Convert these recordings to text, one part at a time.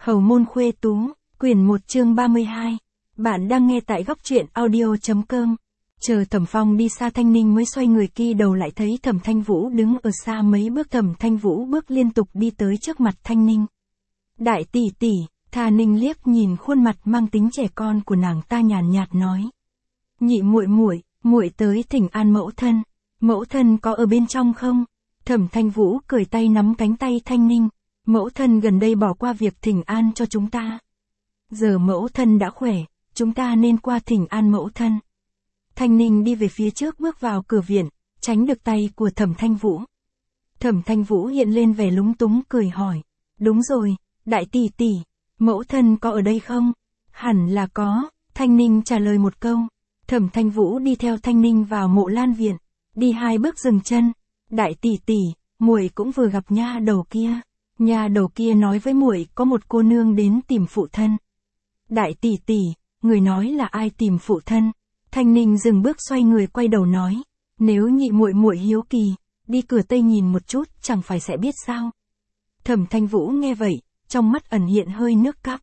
Hầu môn khuê tú, quyển 1 chương 32. Bạn đang nghe tại góc truyện audio.com. Chờ Thẩm Phong đi xa, Thanh Ninh mới xoay người kia đầu lại thấy Thẩm Thanh Vũ đứng ở xa mấy bước. Thẩm Thanh Vũ bước liên tục đi tới trước mặt Thanh Ninh. Đại tỷ tỷ, Thà Ninh liếc nhìn khuôn mặt mang tính trẻ con của nàng ta nhàn nhạt nói. Nhị muội muội tới thỉnh an mẫu thân có ở bên trong không? Thẩm Thanh Vũ cười tay nắm cánh tay Thanh Ninh. Mẫu thân gần đây bỏ qua việc thỉnh an cho chúng ta. Giờ mẫu thân đã khỏe, chúng ta nên qua thỉnh an mẫu thân. Thanh Ninh đi về phía trước bước vào cửa viện, tránh được tay của Thẩm Thanh Vũ. Thẩm Thanh Vũ hiện lên vẻ lúng túng cười hỏi. Đúng rồi, đại tỷ tỷ, mẫu thân có ở đây không? Hẳn là có, Thanh Ninh trả lời một câu. Thẩm Thanh Vũ đi theo Thanh Ninh vào Mộ Lan viện, đi 2 bước dừng chân. Đại tỷ tỷ, muội cũng vừa gặp nha đầu kia. Nha đầu kia nói với muội có một cô nương đến tìm phụ thân. Đại tỷ tỷ, người nói là ai tìm phụ thân? Thanh Ninh dừng bước xoay người quay đầu nói. Nếu nhị muội hiếu kỳ, đi cửa tây nhìn một chút chẳng phải sẽ biết sao. Thẩm Thanh Vũ nghe vậy, trong mắt ẩn hiện hơi nước cắp.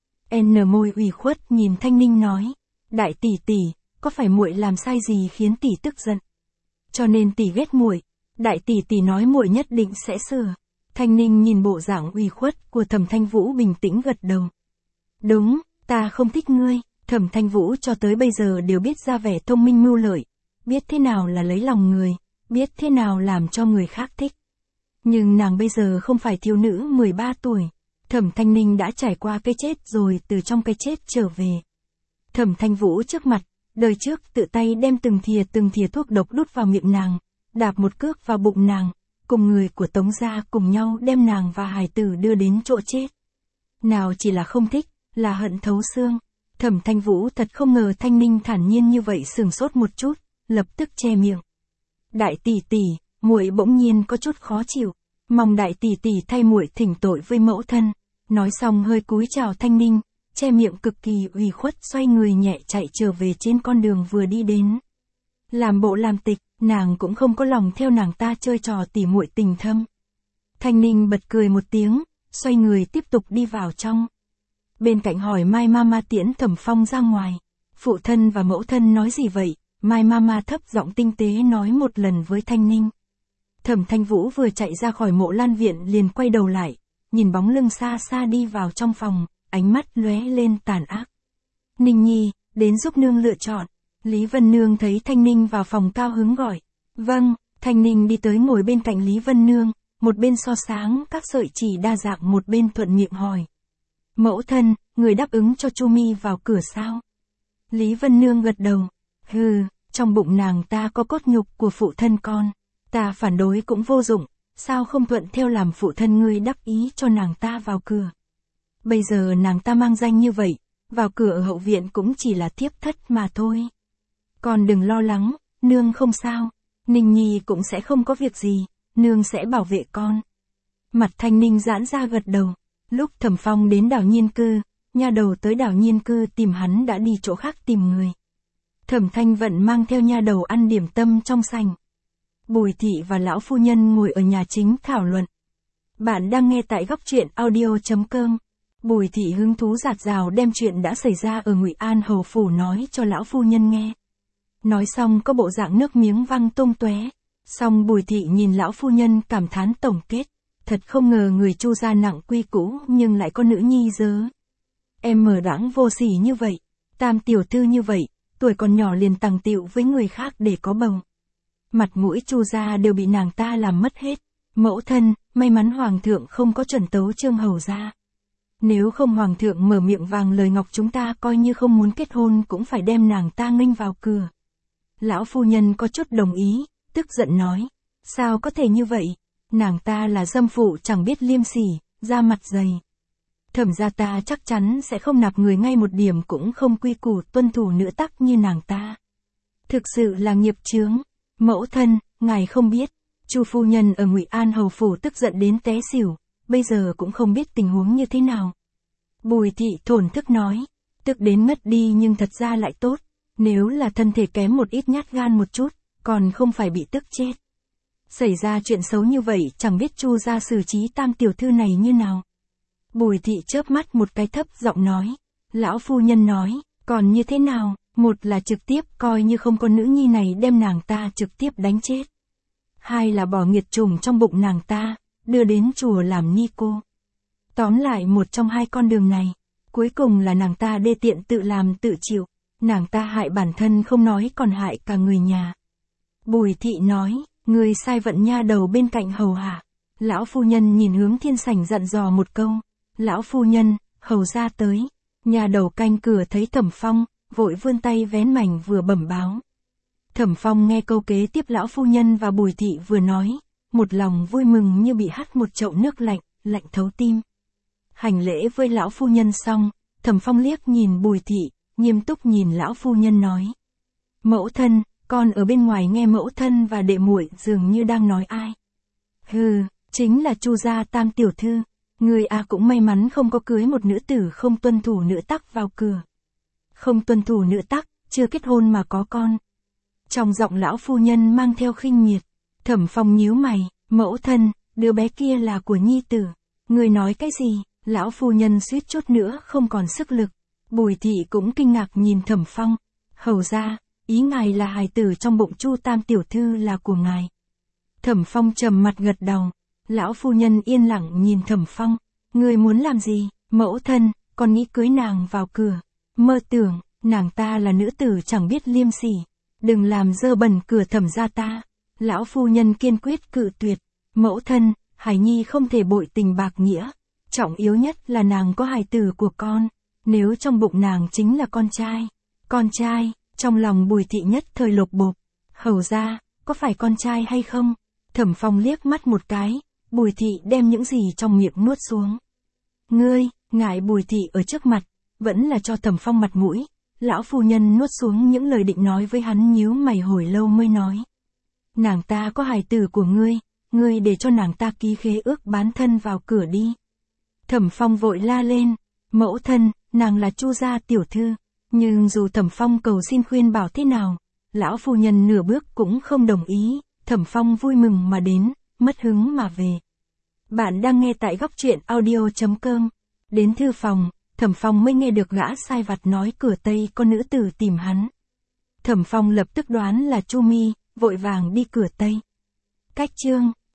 Môi ủy khuất nhìn Thanh Ninh nói. Đại tỷ tỷ, có phải muội làm sai gì khiến tỷ tức giận? Cho nên tỷ ghét muội. Đại tỷ tỷ nói muội nhất định sẽ sửa. Thanh Ninh nhìn bộ dạng ủy khuất của Thẩm Thanh Vũ bình tĩnh gật đầu. Đúng, ta không thích ngươi. Thẩm Thanh Vũ cho tới bây giờ đều biết ra vẻ thông minh mưu lợi, biết thế nào là lấy lòng người, biết thế nào làm cho người khác thích. Nhưng nàng bây giờ không phải thiếu nữ 13 tuổi. Thẩm Thanh Ninh đã trải qua cái chết rồi từ trong cái chết trở về. Thẩm Thanh Vũ trước mặt, đời trước tự tay đem từng thìa thuốc độc đút vào miệng nàng, đạp một cước vào bụng nàng, cùng người của Tống gia cùng nhau đem nàng và hài tử đưa đến chỗ chết. Nào chỉ là không thích, là hận thấu xương. Thẩm Thanh Vũ thật không ngờ Thanh Ninh thản nhiên như vậy, sửng sốt một chút, lập tức che miệng. Đại tỷ tỷ, muội bỗng nhiên có chút khó chịu, mong đại tỷ tỷ thay muội thỉnh tội với mẫu thân. Nói xong hơi cúi chào Thanh Ninh, che miệng cực kỳ ủy khuất xoay người nhẹ chạy trở về trên con đường vừa đi đến. Làm bộ làm tịch, nàng cũng không có lòng theo nàng ta chơi trò tỉ muội tình thâm. Thanh Ninh bật cười một tiếng, xoay người tiếp tục đi vào trong. Bên cạnh hỏi Mai Mama tiễn Thẩm Phong ra ngoài. Phụ thân và mẫu thân nói gì vậy? Mai Mama thấp giọng tinh tế nói một lần với Thanh Ninh. Thẩm Thanh Vũ vừa chạy ra khỏi Mộ Lan viện liền quay đầu lại, nhìn bóng lưng xa xa đi vào trong phòng, ánh mắt lóe lên tàn ác. Ninh Nhi, đến giúp nương lựa chọn. Lý Vân Nương thấy Thanh Ninh vào phòng cao hứng gọi. Vâng, Thanh Ninh đi tới ngồi bên cạnh Lý Vân Nương, một bên so sáng các sợi chỉ đa dạng, một bên thuận miệng hỏi. Mẫu thân, người đáp ứng cho Chu Mi vào cửa sao? Lý Vân Nương gật đầu. Hừ, trong bụng nàng ta có cốt nhục của phụ thân con. Ta phản đối cũng vô dụng, sao không thuận theo làm phụ thân ngươi đáp ý cho nàng ta vào cửa. Bây giờ nàng ta mang danh như vậy, vào cửa ở hậu viện cũng chỉ là thiếp thất mà thôi. Con đừng lo lắng, nương không sao. Ninh Nhi cũng sẽ không có việc gì, nương sẽ bảo vệ con. Mặt Thanh Ninh giãn ra gật đầu. Lúc Thẩm Phong đến đảo Nhiên Cư, nha đầu tới đảo Nhiên Cư tìm hắn đã đi chỗ khác tìm người. Thẩm Thanh Vận mang theo nha đầu ăn điểm tâm trong sảnh. Bùi thị và lão phu nhân ngồi ở nhà chính thảo luận. Bạn đang nghe tại góc truyện audio.com. Bùi thị hứng thú rạt rào đem chuyện đã xảy ra ở Ngụy An hầu phủ nói cho lão phu nhân nghe. Nói xong có bộ dạng nước miếng văng tung tóe. Xong Bùi thị nhìn lão phu nhân cảm thán tổng kết. Thật không ngờ người Chu gia nặng quy cũ nhưng lại có nữ nhi dớ. Em mờ đãng vô sỉ như vậy, Tam tiểu thư như vậy, tuổi còn nhỏ liền tằng tiệu với người khác để có bầu. Mặt mũi Chu gia đều bị nàng ta làm mất hết. Mẫu thân, may mắn hoàng thượng không có chuẩn tấu Trương hầu gia. Nếu không hoàng thượng mở miệng vàng lời ngọc chúng ta coi như không muốn kết hôn cũng phải đem nàng ta nghênh vào cửa. Lão phu nhân có chút đồng ý, tức giận nói. Sao có thể như vậy? Nàng ta là dâm phụ chẳng biết liêm sỉ, da mặt dày. Thẩm gia ta chắc chắn sẽ không nạp người ngay một điểm cũng không quy củ tuân thủ nữ tắc như nàng ta. Thực sự là nghiệp chướng. Mẫu thân, ngài không biết. Chu phu nhân ở Ngụy An hầu phủ tức giận đến té xỉu, bây giờ cũng không biết tình huống như thế nào. Bùi thị thổn thức nói, tức đến ngất đi nhưng thật ra lại tốt. Nếu là thân thể kém một ít nhát gan một chút, còn không phải bị tức chết. Xảy ra chuyện xấu như vậy chẳng biết Chu gia xử trí Tam tiểu thư này như nào. Bùi thị chớp mắt một cái thấp giọng nói. Lão phu nhân nói, còn như thế nào, một là trực tiếp coi như không có nữ nhi này đem nàng ta trực tiếp đánh chết. Hai là bỏ nghiệt trùng trong bụng nàng ta, đưa đến chùa làm ni cô. Tóm lại một trong hai con đường này, cuối cùng là nàng ta đê tiện tự làm tự chịu, nàng ta hại bản thân không nói còn hại cả người nhà. Bùi thị nói, người sai vận nha đầu bên cạnh hầu hạ. Lão phu nhân nhìn hướng Thiên Sảnh dặn dò một câu. Lão phu nhân, hầu ra tới. Nha đầu canh cửa thấy Thẩm Phong, vội vươn tay vén mảnh vừa bẩm báo. Thẩm Phong nghe câu kế tiếp lão phu nhân và Bùi thị vừa nói, một lòng vui mừng như bị hắt một chậu nước lạnh, lạnh thấu tim. Hành lễ với lão phu nhân xong, Thẩm Phong liếc nhìn Bùi thị, nghiêm túc nhìn lão phu nhân nói. Mẫu thân, con ở bên ngoài nghe mẫu thân và đệ muội dường như đang nói ai. Hừ, chính là Chu gia Tam tiểu thư. Người cũng may mắn không có cưới một nữ tử không tuân thủ nữ tắc vào cửa. Không tuân thủ nữ tắc, chưa kết hôn mà có con. Trong giọng lão phu nhân mang theo khinh miệt. Thẩm Phong nhíu mày, mẫu thân, đứa bé kia là của nhi tử. Người nói cái gì? Lão phu nhân suýt chút nữa không còn sức lực. Bùi thị cũng kinh ngạc nhìn Thẩm Phong. Hầu ra, ý ngài là hài tử trong bụng Chu Tam tiểu thư là của ngài. Thẩm Phong trầm mặt gật đầu. Lão phu nhân yên lặng nhìn Thẩm Phong. Người muốn làm gì? Mẫu thân, con nghĩ cưới nàng vào cửa. Mơ tưởng, nàng ta là nữ tử chẳng biết liêm sỉ. Đừng làm dơ bẩn cửa Thẩm gia ta. Lão phu nhân kiên quyết cự tuyệt. Mẫu thân, Hải Nhi không thể bội tình bạc nghĩa. Trọng yếu nhất là nàng có hài tử của con. Nếu trong bụng nàng chính là con trai. Con trai, trong lòng Bùi thị nhất thời lột bột. Hầu ra, có phải con trai hay không? Thẩm Phong liếc mắt một cái. Bùi thị đem những gì trong miệng nuốt xuống. Ngươi, ngại Bùi thị ở trước mặt, vẫn là cho Thẩm Phong mặt mũi. Lão phu nhân nuốt xuống những lời định nói với hắn nhíu mày hồi lâu mới nói. Nàng ta có hài tử của ngươi để cho nàng ta ký khế ước bán thân vào cửa đi. Thẩm Phong vội la lên, mẫu thân, nàng là Chu gia tiểu thư. Nhưng dù Thẩm Phong cầu xin khuyên bảo thế nào, lão phu nhân nửa bước cũng không đồng ý. Thẩm Phong vui mừng mà đến, mất hứng mà về. Bạn đang nghe tại góc truyện audio.com. Đến thư phòng, Thẩm Phong mới nghe được gã sai vặt nói cửa Tây có nữ tử tìm hắn. Thẩm Phong lập tức đoán là Chu Mi, vội vàng đi cửa Tây. Cách chương